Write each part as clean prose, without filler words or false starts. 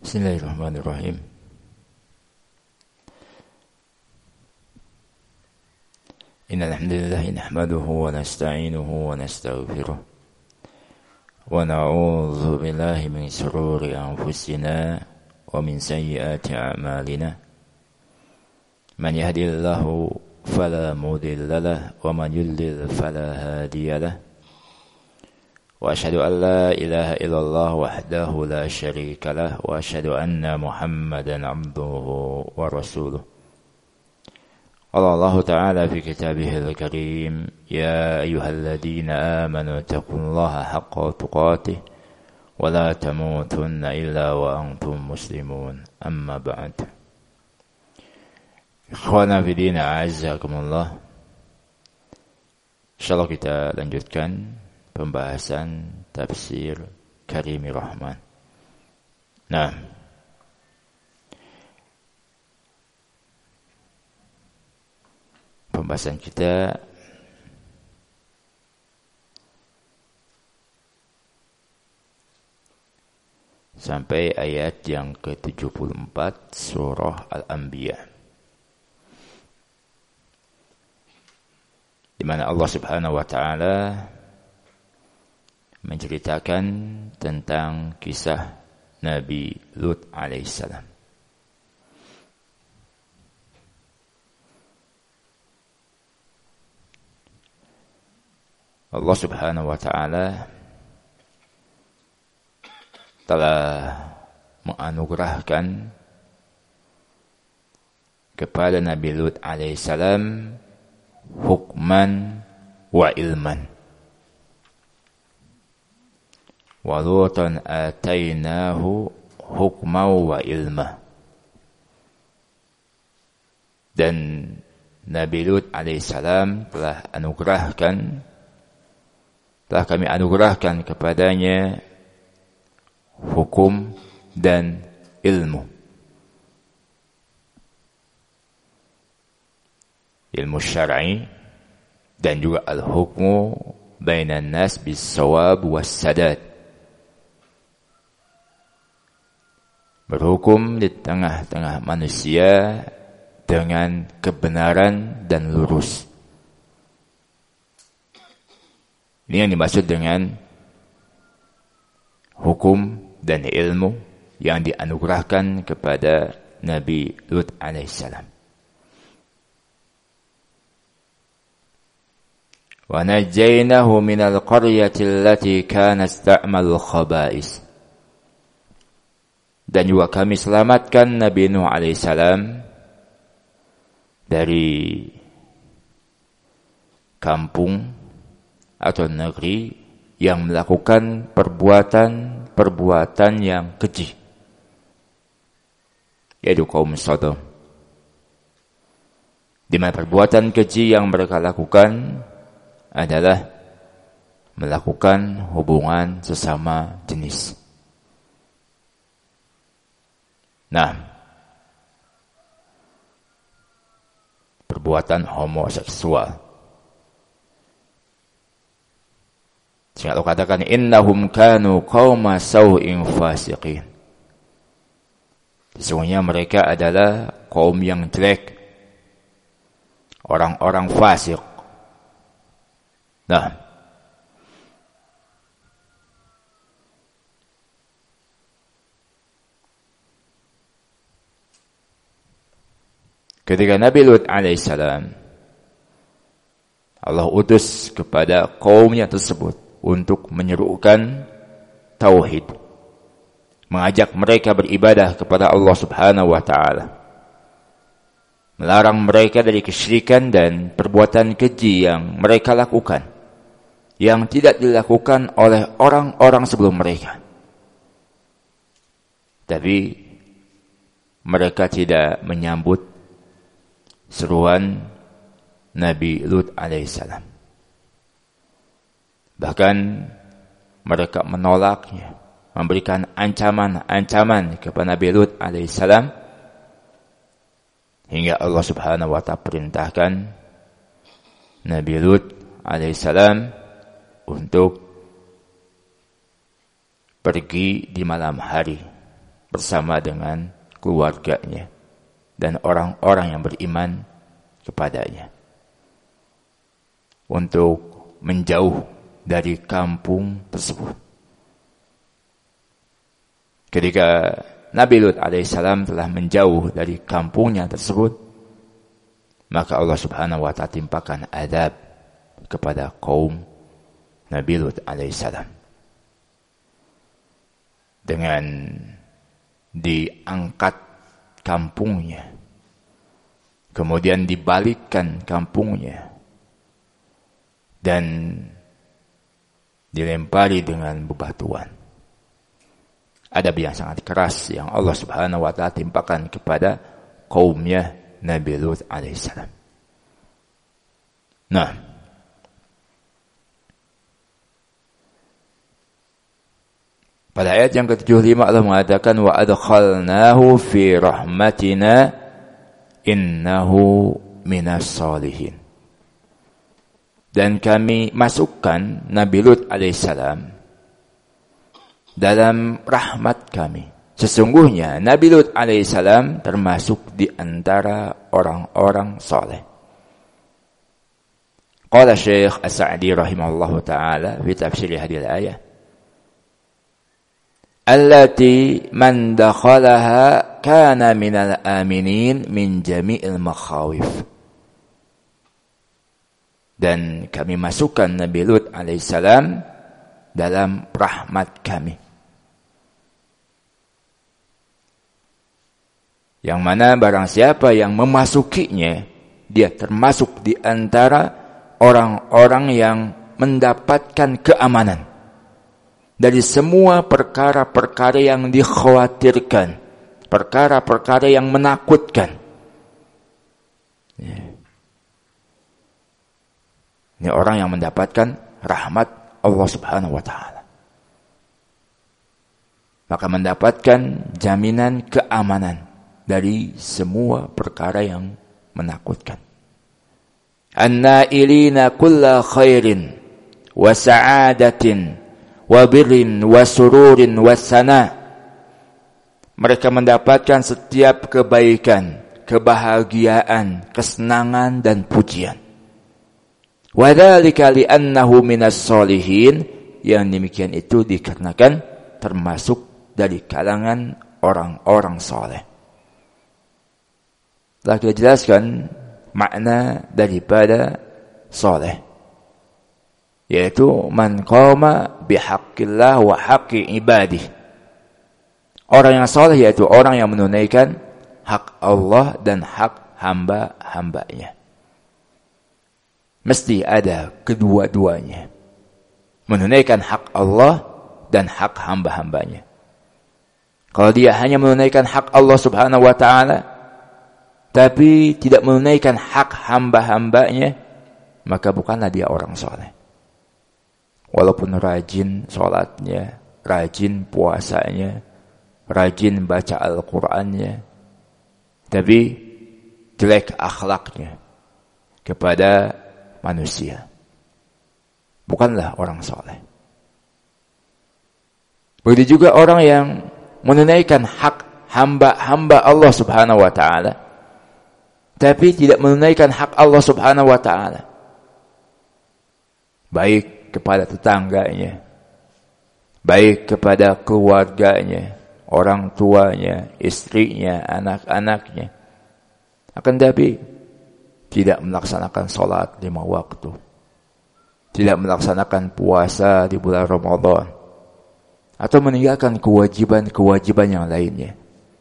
Bismillahirrahmanirrahim. Innal hamdalillah nahmaduhu wa nasta'inuhu wa nastaghfiruh wa na'udzu billahi min shururi anfusina wa min sayyiati a'malina. Man yahdihillahu fala mudilla lahu wa man yudlil fala hadiya lahu. Wa asyhadu an la ilaha illallah wahdahu la syarika lah wa asyhadu anna Muhammadan abduhu wa rasuluh. Qala Allah Ta'ala fi kitabihil karim, ya ayyuhalladzina amanu taqullaha haqqa tuqatih wa la tamutunna illa wa antum muslimun. Amma ba'd. Ikhwana fi din, a'azzakumullah. Insyaallah kita lanjutkan pembahasan tafsir Karimir Rahman. Nah, pembahasan kita sampai ayat yang ke-74 surah Al-Anbiya, di mana Allah Subhanahu wa taala menceritakan tentang kisah Nabi Lut alaihissalam. Allah Subhanahu wa taala telah menganugerahkan kepada Nabi Lut alaihissalam hukman wa ilman. Wa Lutan atainahu hukman wa ilma. Dan Nabi Lut alaihissalam telah kami anugerahkan kepadanya hukum dan ilmu. Ilmu syar'i dan juga al-hukmu bainan nas bis-shawab was-sadad. Berhukum di tengah-tengah manusia dengan kebenaran dan lurus. Ini yang dimaksud dengan hukum dan ilmu yang dianugerahkan kepada Nabi Lut alaihissalam. Wa najjaynahu minal qaryati allati kanat ta'malul khaba'is. Dan juga kami selamatkan Nabi Nuh alaihissalam dari kampung atau negeri yang melakukan perbuatan yang keji, yaitu kaum Sodom. Di mana perbuatan keji yang mereka lakukan adalah melakukan hubungan sesama jenis. Nah, perbuatan homoseksual. Sehingga Allah katakan innahum kanu qauma sau'in fasiqin. Sesungguhnya mereka adalah kaum yang jelek, orang-orang fasik. Nah, ketika Nabi Lut alaihissalam Allah utus kepada kaumnya tersebut untuk menyerukan tauhid, mengajak mereka beribadah kepada Allah Subhanahu wa taala, melarang mereka dari kesyirikan dan perbuatan keji yang mereka lakukan, yang tidak dilakukan oleh orang-orang sebelum mereka. Tapi mereka tidak menyambut seruan Nabi Lut alaihissalam. Bahkan mereka menolaknya, memberikan ancaman-ancaman kepada Nabi Lut alaihissalam, hingga Allah Subhanahu wa taala perintahkan Nabi Lut alaihissalam untuk pergi di malam hari bersama dengan keluarganya dan orang-orang yang beriman kepadanya untuk menjauh dari kampung tersebut. Ketika Nabi Lut alaihissalam telah menjauh dari kampungnya tersebut, maka Allah subhanahu wa ta'ala timpakan azab kepada kaum Nabi Lut alaihissalam dengan diangkat kampungnya, kemudian dibalikkan kampungnya dan dilempari dengan bebatuan. Adab yang sangat keras yang Allah subhanahu wa ta'ala timpakan kepada kaumnya Nabi Lut alaihissalam. Nah, pada ayat yang ke-75 Allah mengatakan wa adkhalnahu fi rahmatina innahu minas salihin. Dan kami masukkan Nabi Lut alaihissalam dalam rahmat kami. Sesungguhnya Nabi Lut alaihissalam termasuk di antara orang-orang saleh. Qala Syekh As-Sa'di rahimahullahu ta'ala fi tafsir hadhihi al-ayah allati man dakhalaha kana minal aminin min jami'il makhawif. Dan kami masukkan Nabi Lut alaihissalam dalam rahmat kami, yang mana barang siapa yang memasukinya, dia termasuk di antara orang-orang yang mendapatkan keamanan dari semua perkara-perkara yang dikhawatirkan, perkara-perkara yang menakutkan. Ini orang yang mendapatkan rahmat Allah subhanahu wa ta'ala. Maka mendapatkan jaminan keamanan dari semua perkara yang menakutkan. An-nailina kulla khairin wa sa'adatin wa birrin wa sururin wa sana. Mereka mendapatkan setiap kebaikan, kebahagiaan, kesenangan dan pujian. Wa dzalika li'annahu minas solihin. Yang demikian itu dikarenakan termasuk dari kalangan orang-orang saleh. Telah kita jelaskan makna daripada saleh, yaitu man qama bihaqqillah wa haqqi ibadih. Orang yang saleh yaitu orang yang menunaikan hak Allah dan hak hamba-hambanya. Mesti ada kedua-duanya. Menunaikan hak Allah dan hak hamba-hambanya. Kalau dia hanya menunaikan hak Allah subhanahu wa ta'ala, tapi tidak menunaikan hak hamba-hambanya, maka bukanlah dia orang soleh. Walaupun rajin sholatnya, rajin puasanya, rajin baca Al-Qur'annya, tapi jelek akhlaknya kepada manusia, bukanlah orang soleh. Begitu juga orang yang menunaikan hak hamba-hamba Allah subhanahu wa ta'ala, tapi tidak menunaikan hak Allah subhanahu wa ta'ala, baik kepada tetangganya, baik kepada keluarganya, orang tuanya, istrinya, anak-anaknya, akan tapi tidak melaksanakan sholat 5 waktu, tidak melaksanakan puasa di bulan Ramadan, atau meninggalkan kewajiban-kewajiban yang lainnya,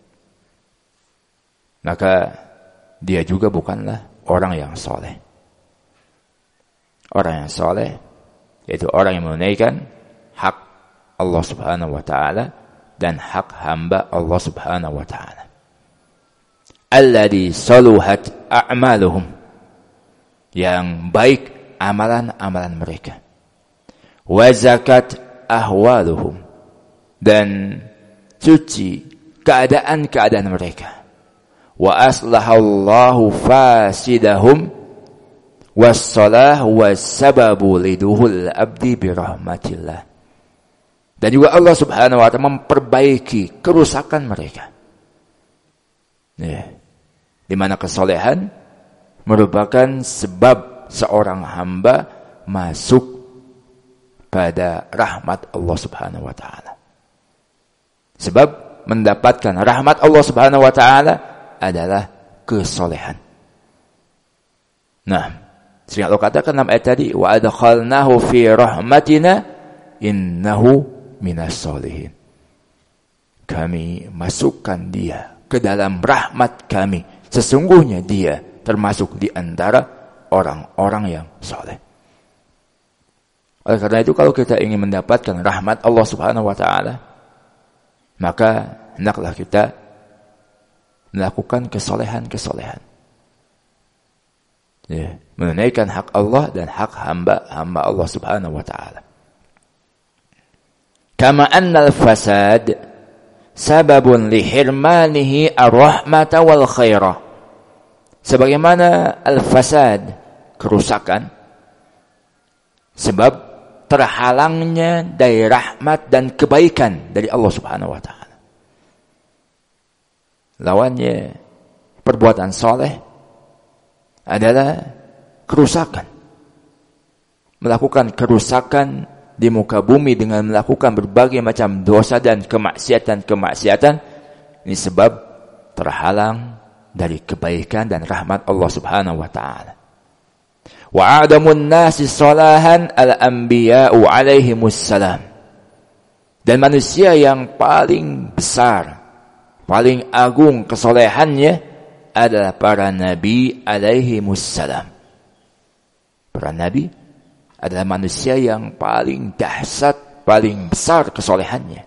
maka dia juga bukanlah orang yang soleh. Orang yang soleh yaitu orang yang menunaikan hak Allah subhanahu wa ta'ala dan hak hamba Allah subhanahu wa ta'ala. Alladhi saluhat a'maluhum, yang baik amalan-amalan mereka. Wa zakat ahwaluhum, dan suci keadaan-keadaan mereka. Wa aslahallahu fasidahum wassalah wassababu liduhul abdi birahmatillah. Dan juga Allah Subhanahu wa ta'ala memperbaiki kerusakan mereka. Ya. Di mana kesolehan merupakan sebab seorang hamba masuk pada rahmat Allah Subhanahu wa ta'ala. Sebab mendapatkan rahmat Allah Subhanahu wa ta'ala adalah kesolehan. Nah, sehingga Allah katakan dalam ayat tadi, wa adkhalnahu fi rahmatina innahu minas solihin. Kami masukkan dia ke dalam rahmat kami. Sesungguhnya dia termasuk di antara orang-orang yang soleh. Oleh karena itu, kalau kita ingin mendapatkan rahmat Allah Subhanahu wa ta'ala, maka hendaklah kita melakukan kesolehan-kesolehan. Ya, menunaikan hak Allah dan hak hamba Allah Subhanahu wa ta'ala. Kama annal fasad sababun lihirmanihi ar-rahmata wal khairah. Sebagaimana al-fasad, kerusakan, sebab terhalangnya dari rahmat dan kebaikan dari Allah Subhanahu wa ta'ala. Lawannya perbuatan soleh adalah kerusakan. Melakukan kerusakan di muka bumi dengan melakukan berbagai macam dosa dan kemaksiatan. Ini sebab terhalang dari kebaikan dan rahmat Allah Subhanahu wa ta'ala. Wa adamun nasi salahan al-anbiya'u alaihimus salam. Dan manusia yang paling besar, paling agung kesolehannya adalah para nabi alaihimus salam. Para nabi adalah manusia yang paling dahsyat, paling besar kesolehannya.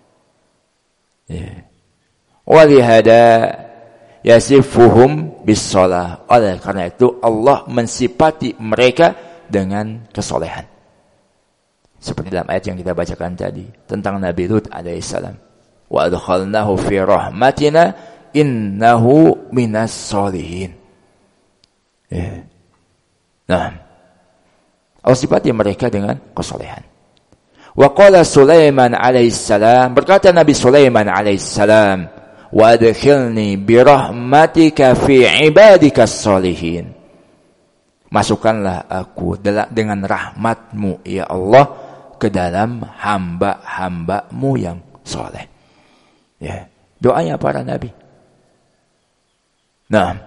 Walihada yasifuhum bis-shalah. Oleh karena itu Allah mensifati mereka dengan kesolehan. Seperti dalam ayat yang kita bacakan tadi tentang Nabi Lut alaihissalam. Wa adkhalnahu fi rahmatina innahu minas solihin. Nah, Allah sifati mereka dengan kesolehan. Wa qala Sulaiman alaihissalam, berkata Nabi Sulaiman alaihissalam, wa adkhilni birahmatika fi ibadika sholihin. Masukkanlah aku dengan rahmatmu ya Allah ke dalam hamba-hambamu yang soleh. Ya, doanya para nabi. Nah,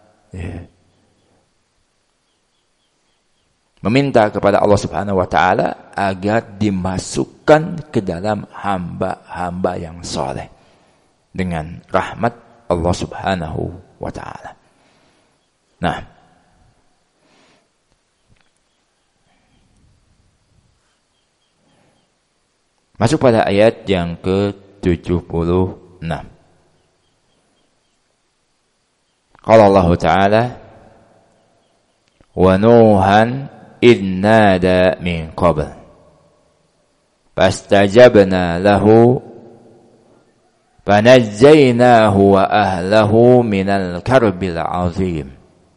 meminta kepada Allah Subhanahu wa ta'ala agar dimasukkan ke dalam hamba-hamba yang soleh dengan rahmat Allah Subhanahu wa ta'ala. Nah, masuk pada ayat yang ke-76. Qala Allah Ta'ala, wa Nuhan idh nada min qabl fastajabna lahu fanajjaynahu wa ahlahu minal karbil azim.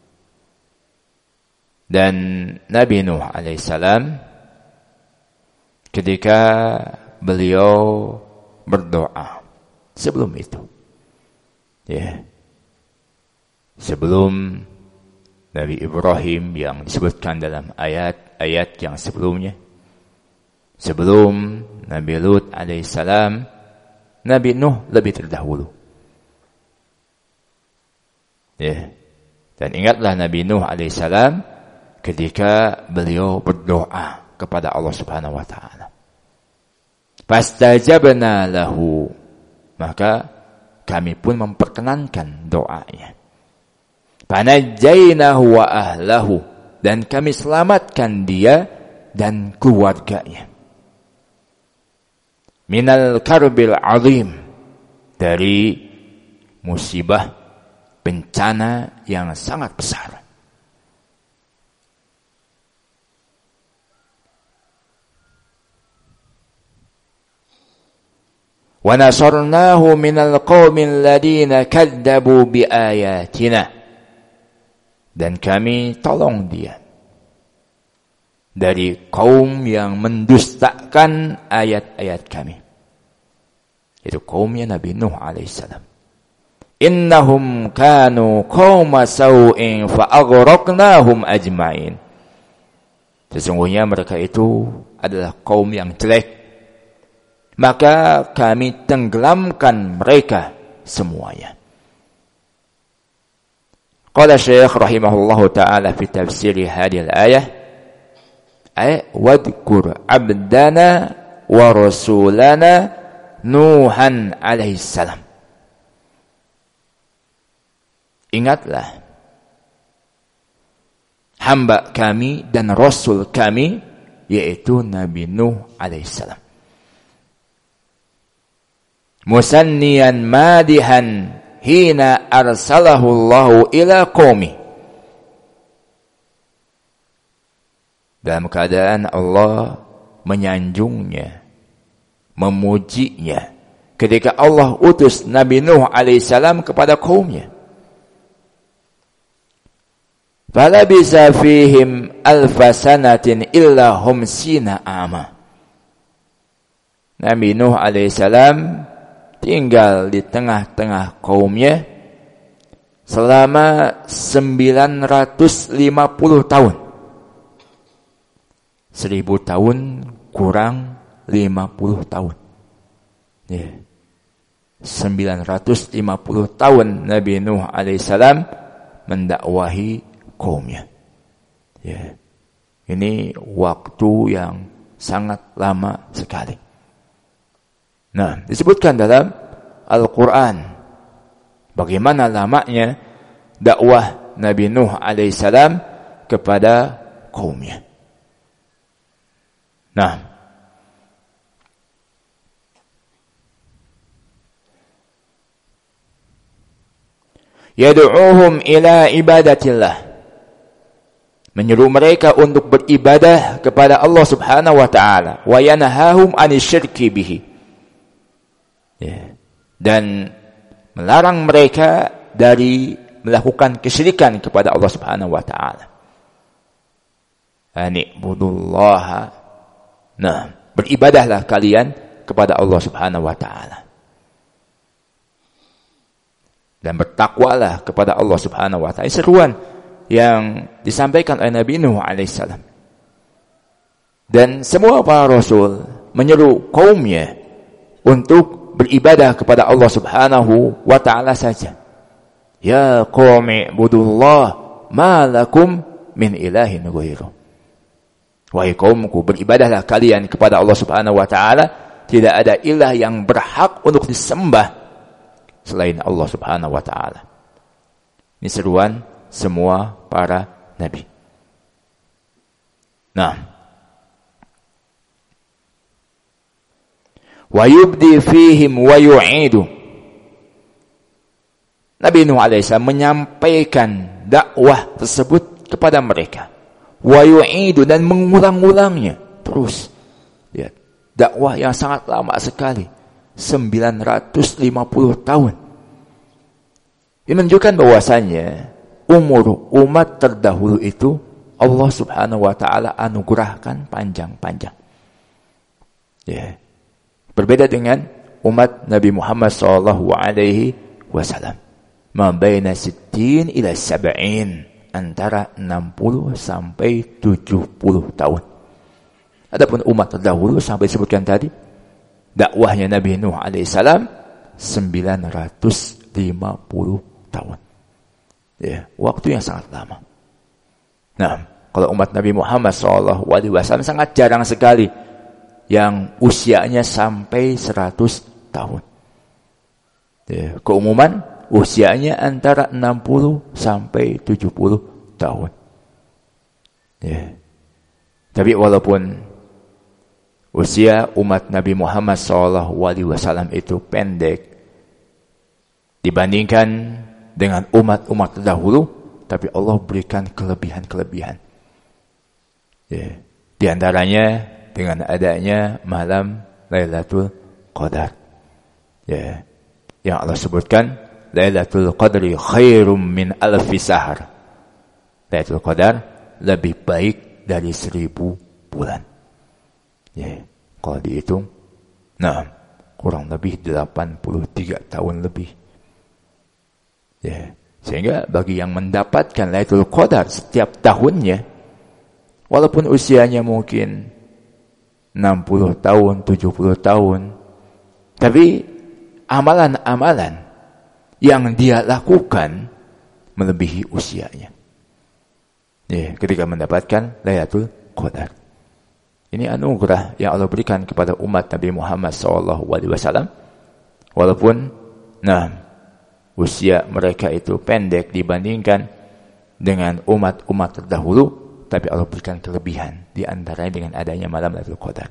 Dan Nabi Nuh alaihissalam ketika beliau berdoa sebelum itu, sebelum Nabi Ibrahim yang disebutkan dalam ayat-ayat yang sebelumnya, sebelum Nabi Lut alaihissalam, Nabi Nuh lebih terdahulu. Dan ingatlah Nabi Nuh alaihissalam ketika beliau berdoa kepada Allah Subhanahu wa ta'ala. Fastajabna lahu, maka kami pun memperkenankan doanya. Fanajjaynahu wa ahlahu, dan kami selamatkan dia dan keluarganya. Minal karbil azim, dari musibah, bencana yang sangat besar. Wa nasarnahu minal qaumil ladina kadzabu biayatina, dan kami tolong dia dari kaum yang mendustakan ayat-ayat kami. Itu kaumnya Nabi Nuh alaihissalam. Innahum kanu qauma sau'in fa'aghraqnahum ajma'in. Sesungguhnya mereka itu adalah kaum yang jelek, maka kami tenggelamkan mereka semuanya. Qala Syekh rahimahullahu ta'ala fi tafsir hadhihi al-ayah, ay wadhkur abdana wa rasulana Nuhan alaihi salam. Ingatlah hamba kami dan rasul kami, yaitu Nabi Nuh alaihi salam. Musanniyan madihan hina arsalahu Allahu ila qaumi. Dalam keadaan Allah menyanjungnya, memujinya ketika Allah utus Nabi Nuh alaihissalam kepada kaumnya. Falabisa fihim alfasanatin illa hum sina ama. Nabi Nuh alaihissalam tinggal di tengah-tengah kaumnya selama 950 tahun. 1000 tahun kurang 50 tahun. Ya. 950 tahun Nabi Nuh alaihissalam mendakwahi kaumnya. Ya. Ini waktu yang sangat lama sekali. Nah, disebutkan dalam Al-Quran bagaimana lamanya dakwah Nabi Nuh alaihissalam kepada kaumnya. Nah, yad'uuhum ila ibadatillah, menyeru mereka untuk beribadah kepada Allah Subhanahu wa taala, wa yanahahum 'anisyirki bihi. Ya. Dan melarang mereka dari melakukan kesyirikan kepada Allah Subhanahu wa taala. Ani'budullaha. Nah, beribadahlah kalian kepada Allah Subhanahu wa taala. Dan bertakwalah kepada Allah Subhanahu wa taala. Seruan yang disampaikan oleh Nabi Nuh alaihissalam. Dan semua para rasul menyeru kaumnya untuk beribadah kepada Allah Subhanahu wa taala saja. Ya qaumi ibudullah ma lakum min ilahin ghairuh. Wahai kaumku, beribadahlah kalian kepada Allah Subhanahu wa taala, tidak ada ilah yang berhak untuk disembah selain Allah Subhanahu wa taala. Ini seruan semua para nabi. Nah, wa yubdi fihim wa yu'idu. Nabi Nuh alaihissalam menyampaikan dakwah tersebut kepada mereka. Wa yu'idu, dan mengulang-ulangnya terus. Lihat, dakwah yang sangat lama sekali, 950 tahun. Ini menunjukkan bahwasannya umur umat terdahulu itu Allah Subhanahu wa taala anugerahkan panjang-panjang. Ya. Berbeda dengan umat Nabi Muhammad sallallahu alaihi wasallam. Ma baina 60 ila 70, antara 60 sampai 70 tahun. Adapun umat terdahulu sampai disebutkan tadi, dakwahnya Nabi Nuh alaihissalam 950 tahun. Ya, waktu yang sangat lama. Nah, kalau umat Nabi Muhammad sallallahu alaihi wasallam sangat jarang sekali yang usianya sampai 100 tahun. Ya, keumuman usianya antara 60 sampai 70 tahun. Ya. Tapi walaupun usia umat Nabi Muhammad SAW itu pendek dibandingkan dengan umat-umat terdahulu, tapi Allah berikan kelebihan-kelebihan. Ya. Di antaranya dengan adanya malam Lailatul Qadar. Ya. Yang Allah sebutkan, Lailatul Qadri khairum min alfi sahar. Lailatul Qadar lebih baik dari 1000 bulan. Ya, kalau dihitung, kurang lebih 83 tahun lebih. Ya, sehingga bagi yang mendapatkan Lailatul Qadar setiap tahunnya, walaupun usianya mungkin 60 tahun, 70 tahun, tapi amalan-amalan yang dia lakukan melebihi usianya. Ya, ketika mendapatkan Lailatul Qadar. Ini anugerah yang Allah berikan kepada umat Nabi Muhammad SAW. Walaupun, usia mereka itu pendek dibandingkan dengan umat-umat terdahulu, tapi Allah berikan kelebihan di antaranya dengan adanya malam Lailatul Qadar.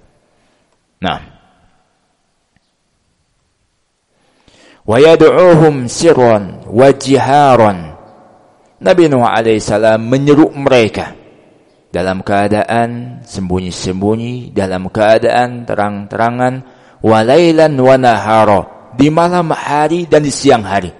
Wa yad'uuhum sirran wa jiharan. Nabi Nuh alaihissalam menyeru mereka dalam keadaan sembunyi-sembunyi, dalam keadaan terang-terangan, walailan wa nahara, di malam hari dan di siang hari.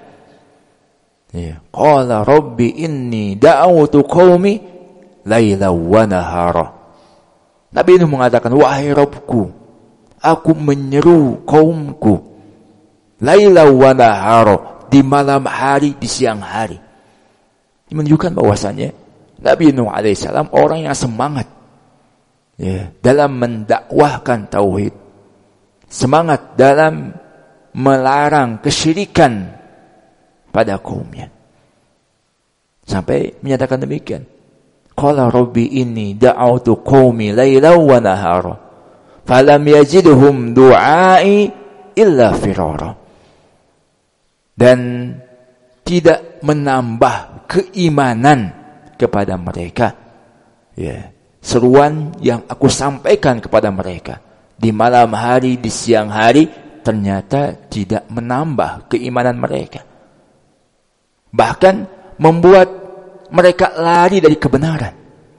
Qala rabbi inni da'awtu qaumi lailan wa nahara. Nabi Nuh mengatakan, wahai Rabbku, aku menyeru kaumku lailan wa nahara, di malam hari, di siang hari. Ini menunjukkan bahwasannya Nabi Nuh alaihissalam orang yang semangat dalam mendakwahkan tauhid, semangat dalam melarang kesyirikan pada kaumnya, sampai menyatakan demikian. Qala rabbi inni da'awtu qaumi lailan wa nahara falam yazidhum du'ai illa firara. Dan tidak menambah keimanan kepada mereka seruan yang aku sampaikan kepada mereka di malam hari, di siang hari, ternyata tidak menambah keimanan mereka, bahkan membuat mereka lari dari kebenaran.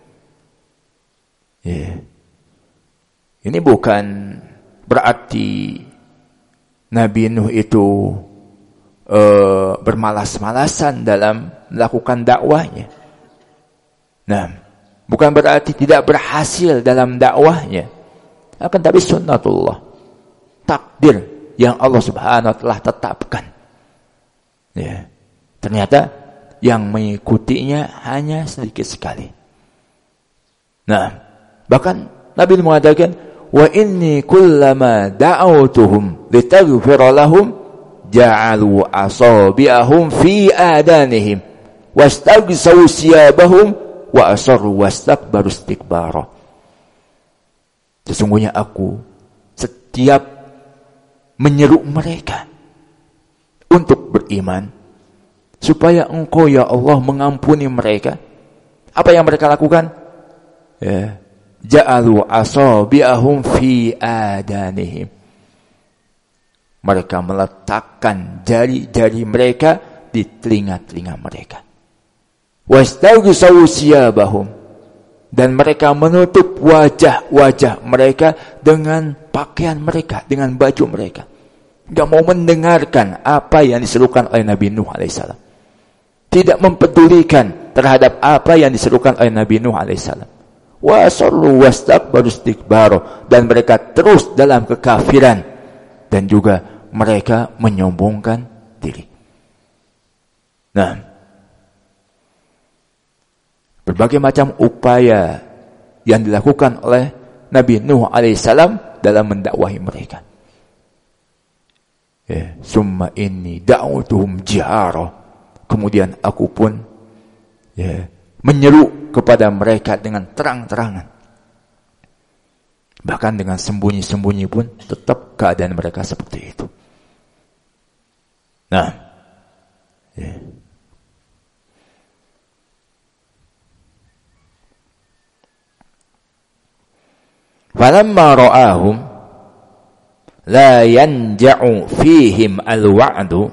Ini bukan berarti Nabi Nuh itu bermalas-malasan dalam melakukan dakwahnya. Bukan berarti tidak berhasil dalam dakwahnya. Akan tapi sunnatullah, takdir yang Allah Subhanahu wa taala tetapkan. Ternyata yang mengikutinya hanya sedikit sekali. Bahkan Nabi mengatakan, wa inni kullama da'awtuhum litaghfira lahum ja'alu asabi'ahum fi adanihim wastaghsaw siyabahum wa asarru wastakbaru istikbara. Sesungguhnya aku setiap menyeru mereka untuk beriman supaya Engkau ya Allah mengampuni mereka, apa yang mereka lakukan? Ja'alu asabi'ahum fi adanihim. Mereka meletakkan jari-jari mereka di telinga-telinga mereka. Wastaghsaw siyabahum, dan mereka menutup wajah-wajah mereka dengan pakaian mereka, dengan baju mereka. Tidak mau mendengarkan apa yang diserukan oleh Nabi Nuh alaihissalam. Tidak mempedulikan terhadap apa yang diserukan oleh Nabi Nuh alaihissalam. Wa asarru wastakbaru istikbara, dan mereka terus dalam kekafiran dan juga mereka menyombongkan diri. Berbagai macam upaya yang dilakukan oleh Nabi Nuh alaihissalam dalam mendakwahi mereka. Summa inni da'utuhum jihara. Kemudian aku pun menyeru kepada mereka dengan terang-terangan. Bahkan dengan sembunyi-sembunyi pun tetap keadaan mereka seperti itu. Falamma ra'ahum la yanja'u fihim al-wa'du.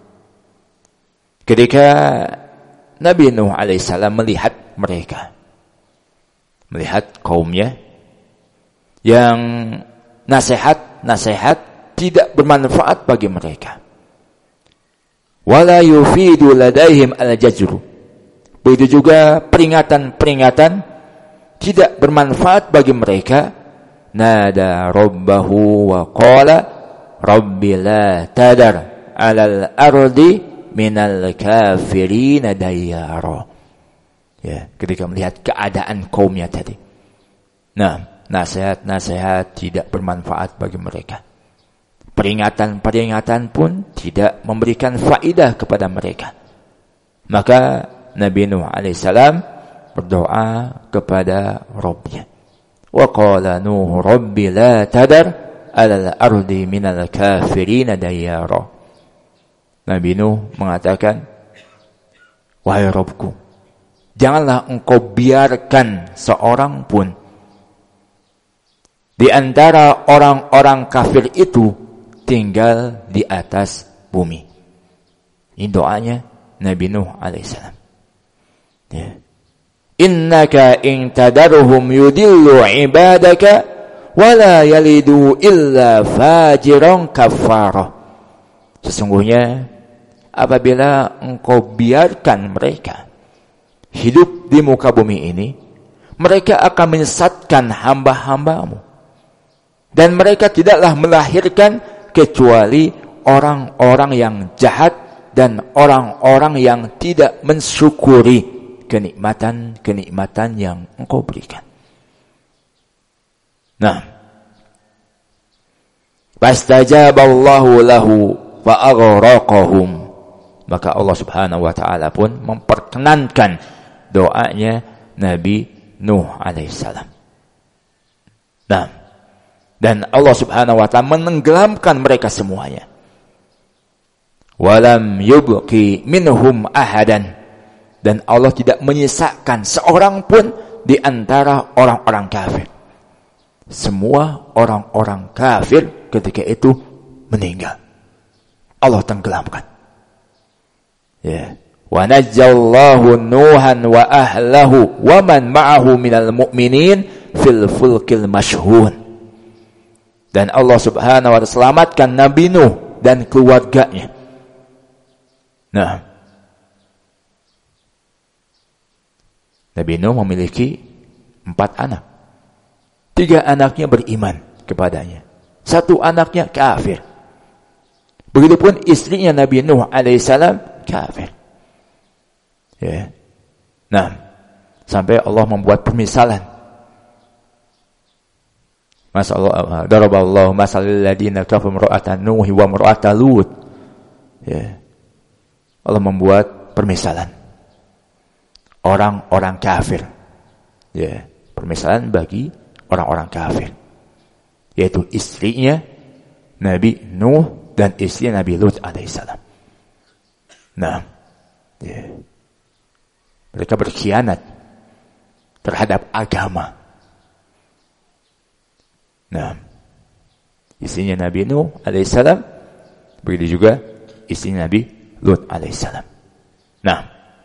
Ketika Nabi Nuh alaihissalam melihat mereka, melihat kaumnya yang nasihat tidak bermanfaat bagi mereka, wala yufidu ladaihim al-jazru, begitu juga peringatan-peringatan tidak bermanfaat bagi mereka, nada rabbahu wa qala rabbi la tadar 'alal ardi minal kafirin dayyara. Ya, ketika melihat keadaan kaumnya tadi. Nah, nasihat-nasihat tidak bermanfaat bagi mereka. Peringatan-peringatan pun tidak memberikan faedah kepada mereka. Maka Nabi Nuh alaihissalam berdoa kepada Rabbnya. Wa qala Nuh rabbi la tadar 'alal ardi minal kafirin dayyara. Nabi Nuh mengatakan, wahai Rabbku, janganlah engkau biarkan seorang pun di antara orang-orang kafir itu tinggal di atas bumi. Ini doanya Nabi Nuh alaihissalam. Ya. Innaka in tadarhum yudillu ibadaka wala yalidu illa fajiran kafara. Sesungguhnya apabila engkau biarkan mereka hidup di muka bumi ini, mereka akan menyesatkan hamba-hambamu. Dan mereka tidaklah melahirkan kecuali orang-orang yang jahat dan orang-orang yang tidak mensyukuri kenikmatan-kenikmatan yang engkau berikan. Nah, fastajaballahu lahu wa aghraqahum. Maka Allah Subhanahu wa taala pun memperkenankan doanya Nabi Nuh alaihissalam. Nah, dan Allah Subhanahu wa taala menenggelamkan mereka semuanya. Walam yubqi minhum ahadan. Dan Allah tidak menyisakan seorang pun di antara orang-orang kafir. Semua orang-orang kafir ketika itu meninggal. Allah tenggelamkan. Ya. Wa najjallahu Nuhan wa ahlahu wa man ma'ahu minal mu'minin fil fulkil mashhun. Dan Allah Subhanahu wa taala selamatkan Nabi Nuh dan keluarganya. Nah, Nabi Nuh memiliki 4 anak. 3 anaknya beriman kepadanya. 1 anaknya kafir. Begitupun istrinya Nabi Nuh alaihissalam kafir. Ya. Nah, sampai Allah membuat permisalan. Masallah daraballahu masalal ladina kafaru imra'atan Nuh wa imra'atan Lut. Ya. Allah membuat permisalan orang-orang kafir. Ya, permisalan bagi orang-orang kafir. Yaitu istrinya Nabi Nuh dan istri Nabi Lut alaihissalam. Nah, ya. Mereka berkhianat terhadap agama. Nah, istrinya Nabi Nuh alaihissalam, begitu juga istri Nabi Lut alaihissalam. Nah,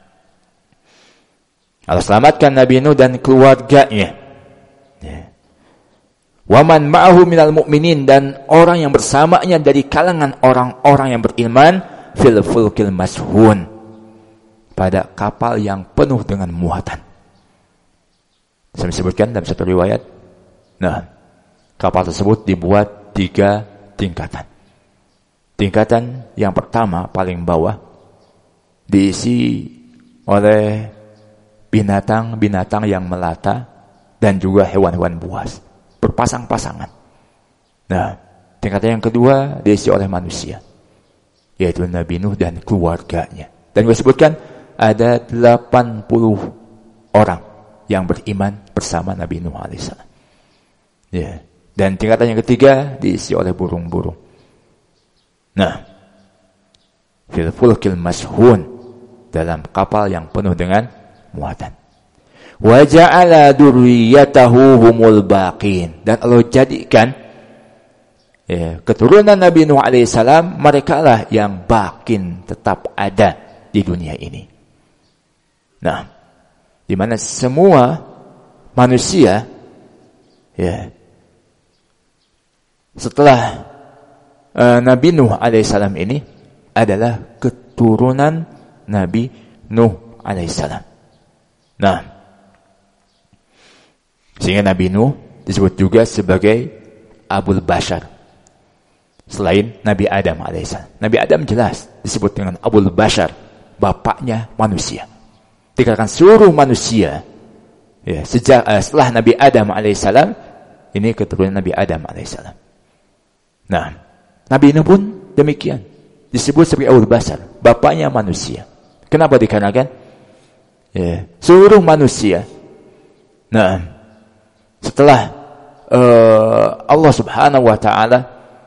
Allah selamatkan Nabi Nuh dan keluarganya. Ya. Waman ma'ahu minal mu'minin, dan orang yang bersamanya dari kalangan orang-orang yang beriman, fil fulkil mashhun, pada kapal yang penuh dengan muatan. Saya sebutkan dalam satu riwayat. Nah, kapal tersebut dibuat 3 tingkatan. Tingkatan yang pertama paling bawah diisi oleh binatang-binatang yang melata dan juga hewan-hewan buas berpasang-pasangan. Nah, tingkatan yang kedua diisi oleh manusia, yaitu Nabi Nuh dan keluarganya. Dan disebutkan ada 80 orang yang beriman bersama Nabi Nuh alaihissalam. Ya. Dan tingkatan yang ketiga diisi oleh burung-burung. Nah, fil fulkil mashhun, dalam kapal yang penuh dengan muatan. Wa ja'ala dzurriyyatahu humul baqin, dan Allah jadikan keturunan Nabi Nuh alaihissalam mereka lah yang baqin, tetap ada di dunia ini. Nah, di mana semua manusia setelah Nabi Nuh alaihissalam ini adalah keturunan Nabi Nuh alaihissalam. Nah, Sehingga Nabi Nuh disebut juga sebagai Abul Bashar. Selain Nabi Adam alaihissalam. Nabi Adam jelas disebut dengan Abul Bashar, bapaknya manusia. Dikatakan seluruh manusia, ya, setelah Nabi Adam alaihissalam, ini keturunan Nabi Adam alaihissalam. Nah, Nabi Nuh pun demikian, disebut sebagai Abul Bashar, bapaknya manusia. Kenapa dikarenakan ya, seluruh manusia. Nah, setelah Allah Subhanahu wa taala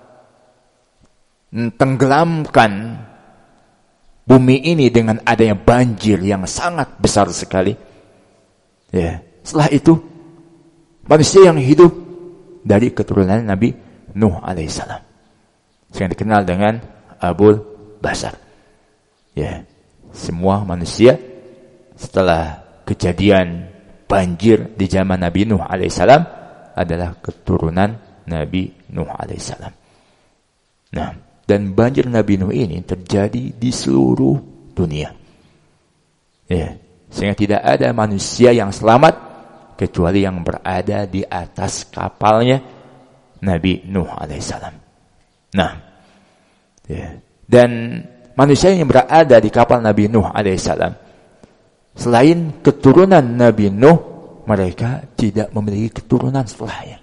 tenggelamkan bumi ini dengan adanya banjir yang sangat besar sekali. Ya, setelah itu manusia yang hidup dari keturunan Nabi Nuh alaihissalam, yang dikenal dengan Abul Bashar. Ya, semua manusia setelah kejadian banjir di zaman Nabi Nuh alaihissalam adalah keturunan Nabi Nuh alaihissalam. Nah, dan banjir Nabi Nuh ini terjadi di seluruh dunia. Ya, sehingga tidak ada manusia yang selamat kecuali yang berada di atas kapalnya Nabi Nuh alaihissalam. Nah, ya, dan manusia yang berada di kapal Nabi Nuh alaihissalam, selain keturunan Nabi Nuh, mereka tidak memiliki keturunan setelahnya.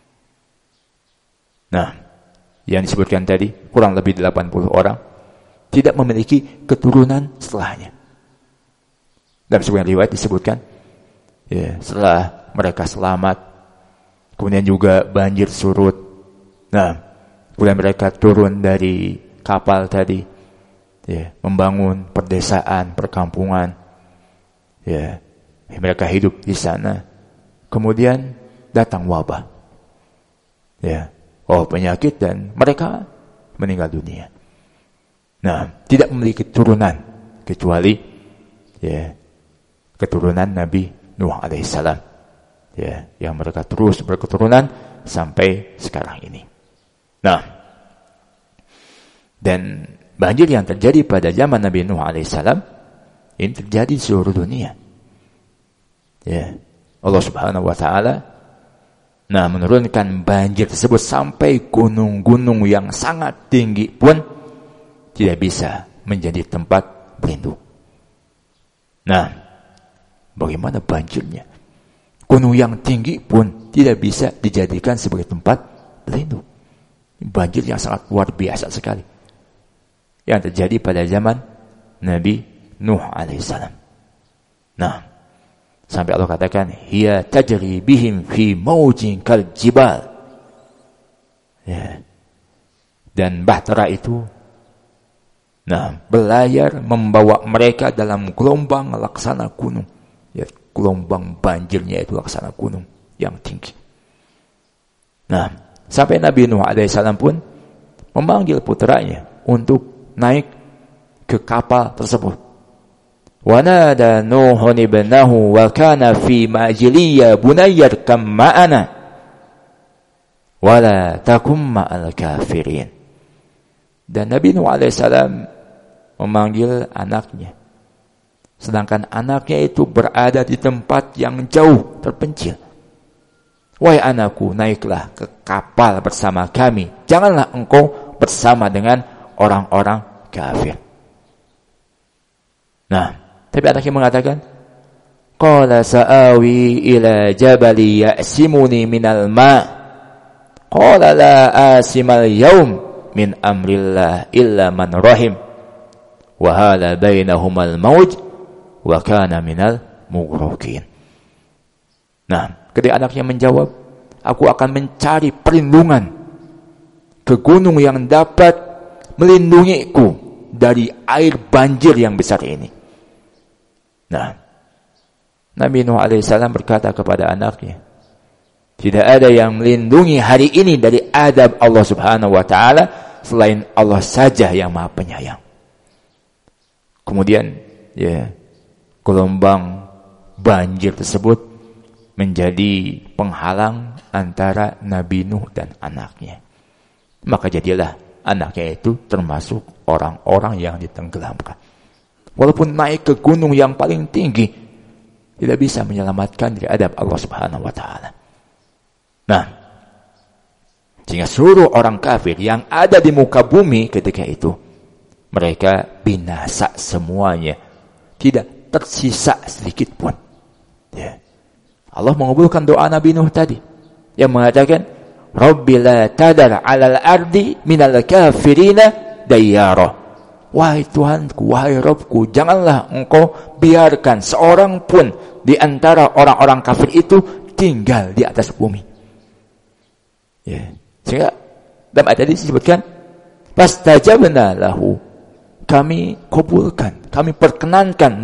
Nah, yang disebutkan tadi, kurang lebih 80 orang tidak memiliki keturunan setelahnya. Dalam sebuah riwayat disebutkan, ya, setelah mereka selamat, kemudian juga banjir surut. Nah, kemudian mereka turun dari kapal tadi, ya, membangun perdesaan, perkampungan. Ya, mereka hidup di sana. Kemudian datang wabah. Ya, penyakit dan mereka meninggal dunia. Nah, tidak memiliki keturunan kecuali ya keturunan Nabi Nuh alaihissalam. Ya, yang mereka terus berketurunan sampai sekarang ini. Nah, dan banjir yang terjadi pada zaman Nabi Nuh alaihissalam ini terjadi di seluruh dunia. Ya, Allah Subhanahu wa taala menurunkan banjir tersebut sampai gunung-gunung yang sangat tinggi pun tidak bisa menjadi tempat berlindung. Nah, bagaimana banjirnya? Gunung yang tinggi pun tidak bisa dijadikan sebagai tempat berlindung. Banjir yang sangat luar biasa sekali yang terjadi pada zaman Nabi Nuh alaihissalam. Nah, sampai Allah katakan, hiya tajri bihim fi maujin kal jibal. Ya. Dan bahtera itu berlayar membawa mereka dalam gelombang laksana gunung. Ya, gelombang banjirnya itu laksana gunung yang tinggi. Nah, sampai Nabi Nuh alaihissalam pun memanggil putranya untuk naik ke kapal tersebut. Wanada Nuhun ibnahu wa kana fi ma'jiliyya bunayyar kam ma'ana wala takum ma'al kafirin. Dan Nabi Nuh alaihissalam memanggil anaknya, sedangkan anaknya itu berada di tempat yang jauh terpencil. Wahai anakku, naiklah ke kapal bersama kami, janganlah engkau bersama dengan orang-orang kafir. Nah, tapi anaknya mengatakan, qala sa'awi ila jabali ya'simuni minal ma'. Qala la asimal yawm min amrillah illa man rahim. Wa hala bainahumal mawj wa kana minal mughraqin. Nah, ketika anaknya menjawab, aku akan mencari perlindungan ke gunung yang dapat melindungiku dari air banjir yang besar ini. Nah, Nabi Nuh alaihissalam berkata kepada anaknya, tidak ada yang melindungi hari ini dari adab Allah Subhanahu wa taala selain Allah saja yang Maha Penyayang. Kemudian, ya, gelombang banjir tersebut menjadi penghalang antara Nabi Nuh dan anaknya. Maka jadilah anaknya itu termasuk orang-orang yang ditenggelamkan. Walaupun naik ke gunung yang paling tinggi, tidak bisa menyelamatkan dari adab Allah Subhanahu wa taala. Nah, sehingga seluruh orang kafir yang ada di muka bumi ketika itu, mereka binasa semuanya. Tidak tersisa sedikit pun. Ya. Allah mengabulkan doa Nabi Nuh tadi. Yang mengatakan, Rabbi la tadar alal ardi minal kafirina dayyara. Wahai Tuhanku, wahai Rabbku, janganlah engkau biarkan seorang pun di antara orang-orang kafir itu tinggal di atas bumi. Ya. Sehingga dalam ayat tadi disebutkan, fastajabna lahu. Kami kabulkan, kami perkenankan